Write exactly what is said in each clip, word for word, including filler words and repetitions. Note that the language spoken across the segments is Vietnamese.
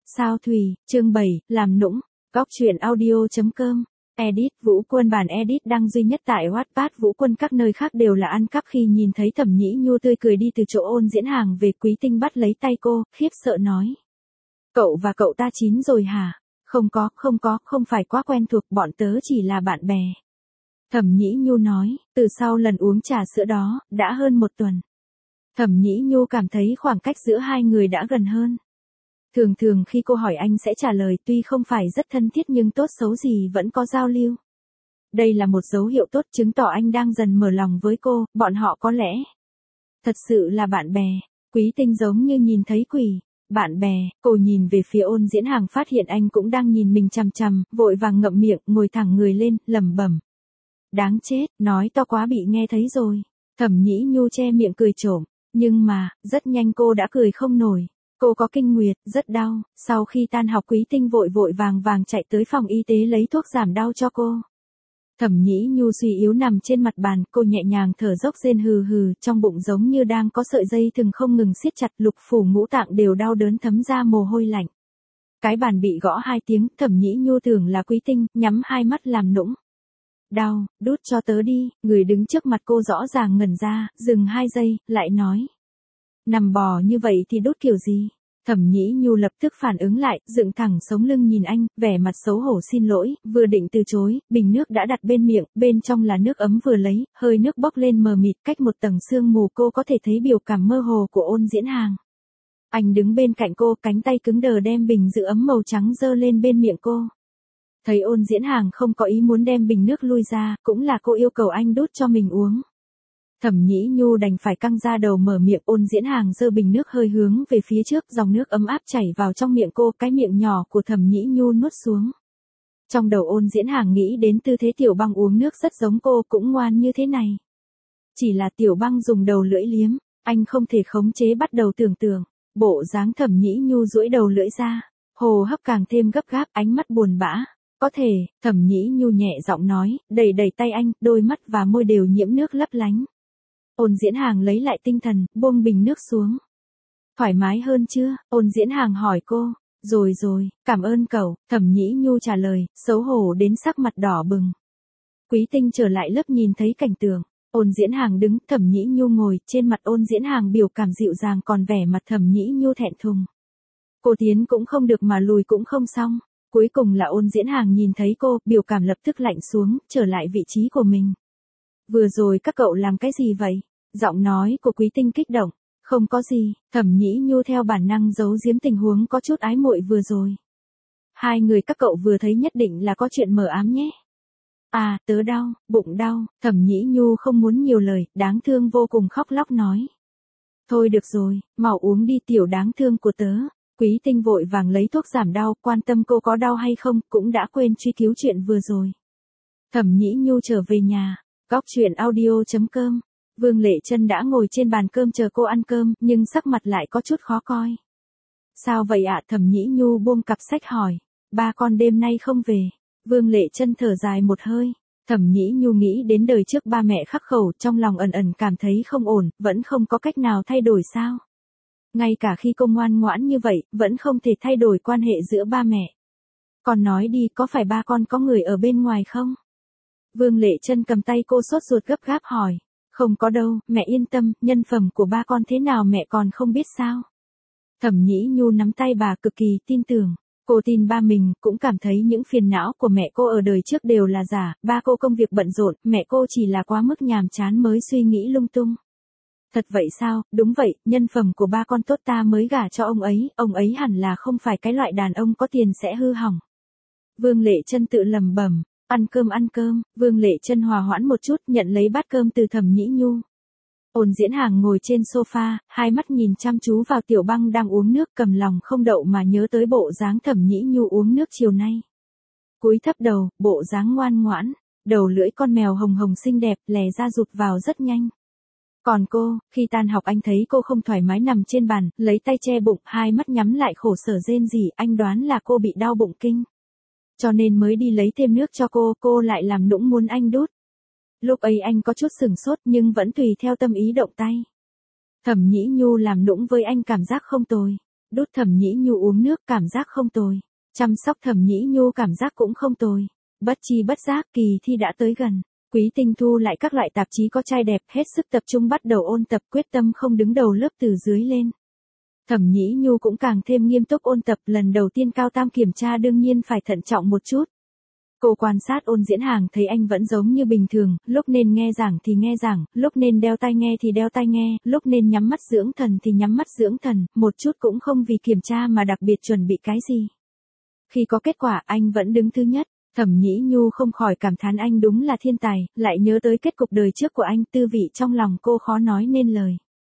Sao Thùy, chương bảy, làm nũng, góc truyện audio.com, edit, Vũ Quân bản edit đăng duy nhất tại Wattpad. Vũ Quân các nơi khác đều là ăn cắp. Khi nhìn thấy Thẩm Nhĩ Nhu tươi cười đi từ chỗ Ôn Diễn Hàng về, Quý Tinh bắt lấy tay cô, khiếp sợ nói. Cậu và cậu ta chín rồi hả? Không có, không có, không phải quá quen thuộc, bọn tớ chỉ là bạn bè. Thẩm Nhĩ Nhu nói, từ sau lần uống trà sữa đó, đã hơn một tuần. Thẩm Nhĩ Nhu cảm thấy khoảng cách giữa hai người đã gần hơn. Thường thường khi cô hỏi anh sẽ trả lời, tuy không phải rất thân thiết nhưng tốt xấu gì vẫn có giao lưu. Đây là một dấu hiệu tốt, chứng tỏ anh đang dần mở lòng với cô, bọn họ có lẽ thật sự là bạn bè. Quý Tinh giống như nhìn thấy quỷ. Bạn bè, cô nhìn về phía Ôn Diễn Hàng, phát hiện anh cũng đang nhìn mình chằm chằm, vội vàng ngậm miệng, ngồi thẳng người lên, lẩm bẩm. Đáng chết, nói to quá bị nghe thấy rồi. Thẩm Nhĩ Nhu che miệng cười trộm, nhưng mà, rất nhanh cô đã cười không nổi. Cô có kinh nguyệt, rất đau. Sau khi tan học, Quý Tinh vội vội vàng vàng chạy tới phòng y tế lấy thuốc giảm đau cho cô. Thẩm Nhĩ Nhu suy yếu nằm trên mặt bàn, cô nhẹ nhàng thở dốc rên hừ hừ, trong bụng giống như đang có sợi dây thừng không ngừng siết chặt, lục phủ ngũ tạng đều đau đớn thấm ra mồ hôi lạnh. Cái bàn bị gõ hai tiếng, Thẩm Nhĩ Nhu tưởng là Quý Tinh, nhắm hai mắt làm nũng. Đau, đút cho tớ đi. Người đứng trước mặt cô rõ ràng ngẩn ra, dừng hai giây, lại nói. Nằm bò như vậy thì đút kiểu gì? Thẩm Nhĩ Nhu lập tức phản ứng lại, dựng thẳng sống lưng nhìn anh, vẻ mặt xấu hổ xin lỗi, vừa định từ chối, bình nước đã đặt bên miệng, bên trong là nước ấm vừa lấy, hơi nước bốc lên mờ mịt, cách một tầng sương mù cô có thể thấy biểu cảm mơ hồ của Ôn Diễn Hàng. Anh đứng bên cạnh cô, cánh tay cứng đờ đem bình giữ ấm màu trắng dơ lên bên miệng cô. Thấy Ôn Diễn Hàng không có ý muốn đem bình nước lui ra, cũng là cô yêu cầu anh đút cho mình uống. Thẩm Nhĩ Nhu đành phải căng ra đầu mở miệng. Ôn Diễn Hàng giơ bình nước hơi hướng về phía trước, dòng nước ấm áp chảy vào trong miệng cô, cái miệng nhỏ của Thẩm Nhĩ Nhu nuốt xuống. Trong đầu Ôn Diễn Hàng nghĩ đến tư thế Tiểu Băng uống nước rất giống cô, cũng ngoan như thế này. Chỉ là Tiểu Băng dùng đầu lưỡi liếm, anh không thể khống chế, bắt đầu tưởng tượng bộ dáng Thẩm Nhĩ Nhu duỗi đầu lưỡi ra, hô hấp càng thêm gấp gáp, ánh mắt buồn bã. Có thể, Thẩm Nhĩ Nhu nhẹ giọng nói, đẩy đẩy tay anh, đôi mắt và môi đều nhiễm nước lấp lánh. Ôn Diễn Hàng lấy lại tinh thần, buông bình nước xuống. Thoải mái hơn chưa? Ôn Diễn Hàng hỏi cô. Rồi rồi, cảm ơn cậu. Thẩm Nhĩ Nhu trả lời, xấu hổ đến sắc mặt đỏ bừng. Quý Tinh trở lại lớp nhìn thấy cảnh tượng. Ôn Diễn Hàng đứng, Thẩm Nhĩ Nhu ngồi, trên mặt Ôn Diễn Hàng biểu cảm dịu dàng, còn vẻ mặt Thẩm Nhĩ Nhu thẹn thùng. Cô tiến cũng không được mà lùi cũng không xong. Cuối cùng là Ôn Diễn Hàng nhìn thấy cô, biểu cảm lập tức lạnh xuống, trở lại vị trí của mình. Vừa rồi các cậu làm cái gì vậy? Giọng nói của Quý Tinh kích động. Không có gì. Thẩm Nhĩ Nhu theo bản năng giấu giếm tình huống có chút ái muội vừa rồi. Hai người các cậu vừa thấy nhất định là có chuyện mờ ám nhé. À, tớ đau, bụng đau. Thẩm Nhĩ Nhu không muốn nhiều lời, đáng thương vô cùng khóc lóc nói. Thôi được rồi, mau uống đi tiểu đáng thương của tớ. Quý Tinh vội vàng lấy thuốc giảm đau, quan tâm cô có đau hay không, cũng đã quên truy cứu chuyện vừa rồi. Thẩm Nhĩ Nhu trở về nhà. Góc truyện audio.com. Vương Lệ Trân đã ngồi trên bàn cơm chờ cô ăn cơm, nhưng sắc mặt lại có chút khó coi. Sao vậy ạ? Thẩm Nhĩ Nhu buông cặp sách hỏi. Ba con đêm nay không về. Vương Lệ Trân thở dài một hơi. Thẩm Nhĩ Nhu nghĩ đến đời trước ba mẹ khắc khẩu, trong lòng ẩn ẩn cảm thấy không ổn, vẫn không có cách nào thay đổi sao? Ngay cả khi cô ngoan ngoãn như vậy, vẫn không thể thay đổi quan hệ giữa ba mẹ. Còn nói đi, có phải ba con có người ở bên ngoài không? Vương Lệ Trân cầm tay cô sốt ruột gấp gáp hỏi. Không có đâu, mẹ yên tâm, nhân phẩm của ba con thế nào mẹ còn không biết sao? Thẩm Nhĩ Nhu nắm tay bà, cực kỳ tin tưởng. Cô tin ba mình, cũng cảm thấy những phiền não của mẹ cô ở đời trước đều là giả, ba cô công việc bận rộn, mẹ cô chỉ là quá mức nhàm chán mới suy nghĩ lung tung. Thật vậy sao? Đúng vậy, nhân phẩm của ba con tốt, ta mới gả cho ông ấy, ông ấy hẳn là không phải cái loại đàn ông có tiền sẽ hư hỏng. Vương Lệ Trân tự lẩm bẩm. Ăn cơm ăn cơm. Vương Lệ Trân hòa hoãn một chút, nhận lấy bát cơm từ Thẩm Nhĩ Nhu. Ôn Diễn Hàng ngồi trên sofa, hai mắt nhìn chăm chú vào Tiểu Băng đang uống nước, cầm lòng không đậu mà nhớ tới bộ dáng Thẩm Nhĩ Nhu uống nước chiều nay. Cúi thấp đầu, bộ dáng ngoan ngoãn, đầu lưỡi con mèo hồng hồng xinh đẹp, lè ra rụt vào rất nhanh. Còn cô, khi tan học anh thấy cô không thoải mái nằm trên bàn, lấy tay che bụng, hai mắt nhắm lại khổ sở rên rỉ, anh đoán là cô bị đau bụng kinh. Cho nên mới đi lấy thêm nước cho cô, cô lại làm nũng muốn anh đút. Lúc ấy anh có chút sửng sốt nhưng vẫn tùy theo tâm ý động tay. Thẩm Nhĩ Nhu làm nũng với anh cảm giác không tồi. Đút Thẩm Nhĩ Nhu uống nước cảm giác không tồi. Chăm sóc Thẩm Nhĩ Nhu cảm giác cũng không tồi. Bất chi bất giác kỳ thi đã tới gần. Quý Tinh thu lại các loại tạp chí có trai đẹp, hết sức tập trung bắt đầu ôn tập, quyết tâm không đứng đầu lớp từ dưới lên. Thẩm Nhĩ Nhu cũng càng thêm nghiêm túc ôn tập, lần đầu tiên cao tam kiểm tra đương nhiên phải thận trọng một chút. Cô quan sát Ôn Diễn Hàng thấy anh vẫn giống như bình thường, lúc nên nghe giảng thì nghe giảng, lúc nên đeo tai nghe thì đeo tai nghe, lúc nên nhắm mắt dưỡng thần thì nhắm mắt dưỡng thần, một chút cũng không vì kiểm tra mà đặc biệt chuẩn bị cái gì. Khi có kết quả anh vẫn đứng thứ nhất, Thẩm Nhĩ Nhu không khỏi cảm thán anh đúng là thiên tài, lại nhớ tới kết cục đời trước của anh, tư vị trong lòng cô khó nói nên lời.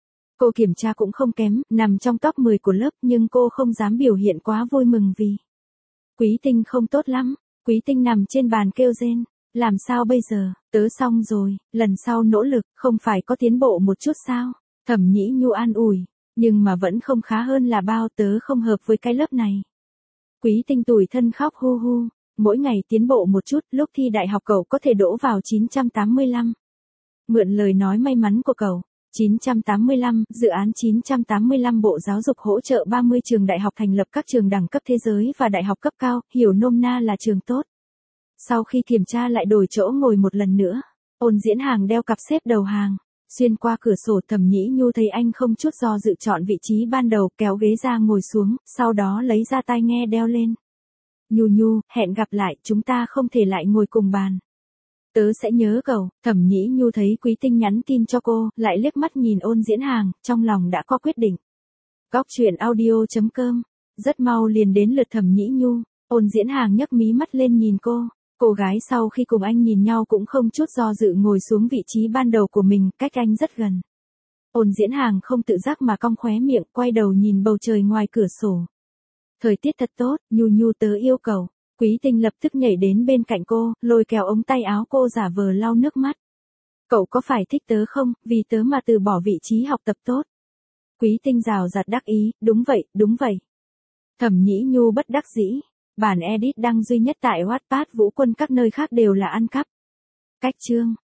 Cô kiểm tra cũng không kém, nằm trong top mười của lớp nhưng cô không dám biểu hiện quá vui mừng vì Quý Tinh không tốt lắm. Quý Tinh nằm trên bàn kêu rên, làm sao bây giờ, tớ xong rồi, lần sau nỗ lực, không phải có tiến bộ một chút sao? Thẩm Nhĩ Nhu an ủi, nhưng mà vẫn không khá hơn là bao, tớ không hợp với cái lớp này. Quý Tinh tủi thân khóc hu hu, mỗi ngày tiến bộ một chút, lúc thi đại học cậu có thể đỗ vào chín trăm tám mươi lăm. Mượn lời nói may mắn của cậu. chín trăm tám mươi lăm, dự án chín trăm tám mươi lăm Bộ Giáo dục hỗ trợ ba mươi trường đại học thành lập các trường đẳng cấp thế giới và đại học cấp cao, hiểu nôm na là trường tốt. Sau khi kiểm tra lại đổi chỗ ngồi một lần nữa, Ôn Diễn Hàng đeo cặp xếp đầu hàng, xuyên qua cửa sổ. Thẩm Nhĩ Nhu thấy anh không chút do dự chọn vị trí ban đầu, kéo ghế ra ngồi xuống, sau đó lấy ra tai nghe đeo lên. Nhu Nhu, hẹn gặp lại, chúng ta không thể lại ngồi cùng bàn. Tớ sẽ nhớ cậu. Thẩm Nhĩ Nhu thấy Quý Tinh nhắn tin cho cô, lại liếc mắt nhìn Ôn Diễn Hàng, trong lòng đã có quyết định. Góc truyện audio chấm com. Rất mau liền đến lượt Thẩm Nhĩ Nhu. Ôn Diễn Hàng nhấc mí mắt lên nhìn cô. Cô gái sau khi cùng anh nhìn nhau cũng không chút do dự ngồi xuống vị trí ban đầu của mình, cách anh rất gần. Ôn Diễn Hàng không tự giác mà cong khóe miệng, quay đầu nhìn bầu trời ngoài cửa sổ. Thời tiết thật tốt, Nhu Nhu tớ yêu cậu. Quý Tinh lập tức nhảy đến bên cạnh cô, lôi kéo ống tay áo cô giả vờ lau nước mắt. Cậu có phải thích tớ không, vì tớ mà từ bỏ vị trí học tập tốt. Quý Tinh rào rạt đắc ý, đúng vậy, đúng vậy. Thẩm Nhĩ Nhu bất đắc dĩ, bản edit đăng duy nhất tại Wattpad, Vũ Quân các nơi khác đều là ăn cắp. Cách chương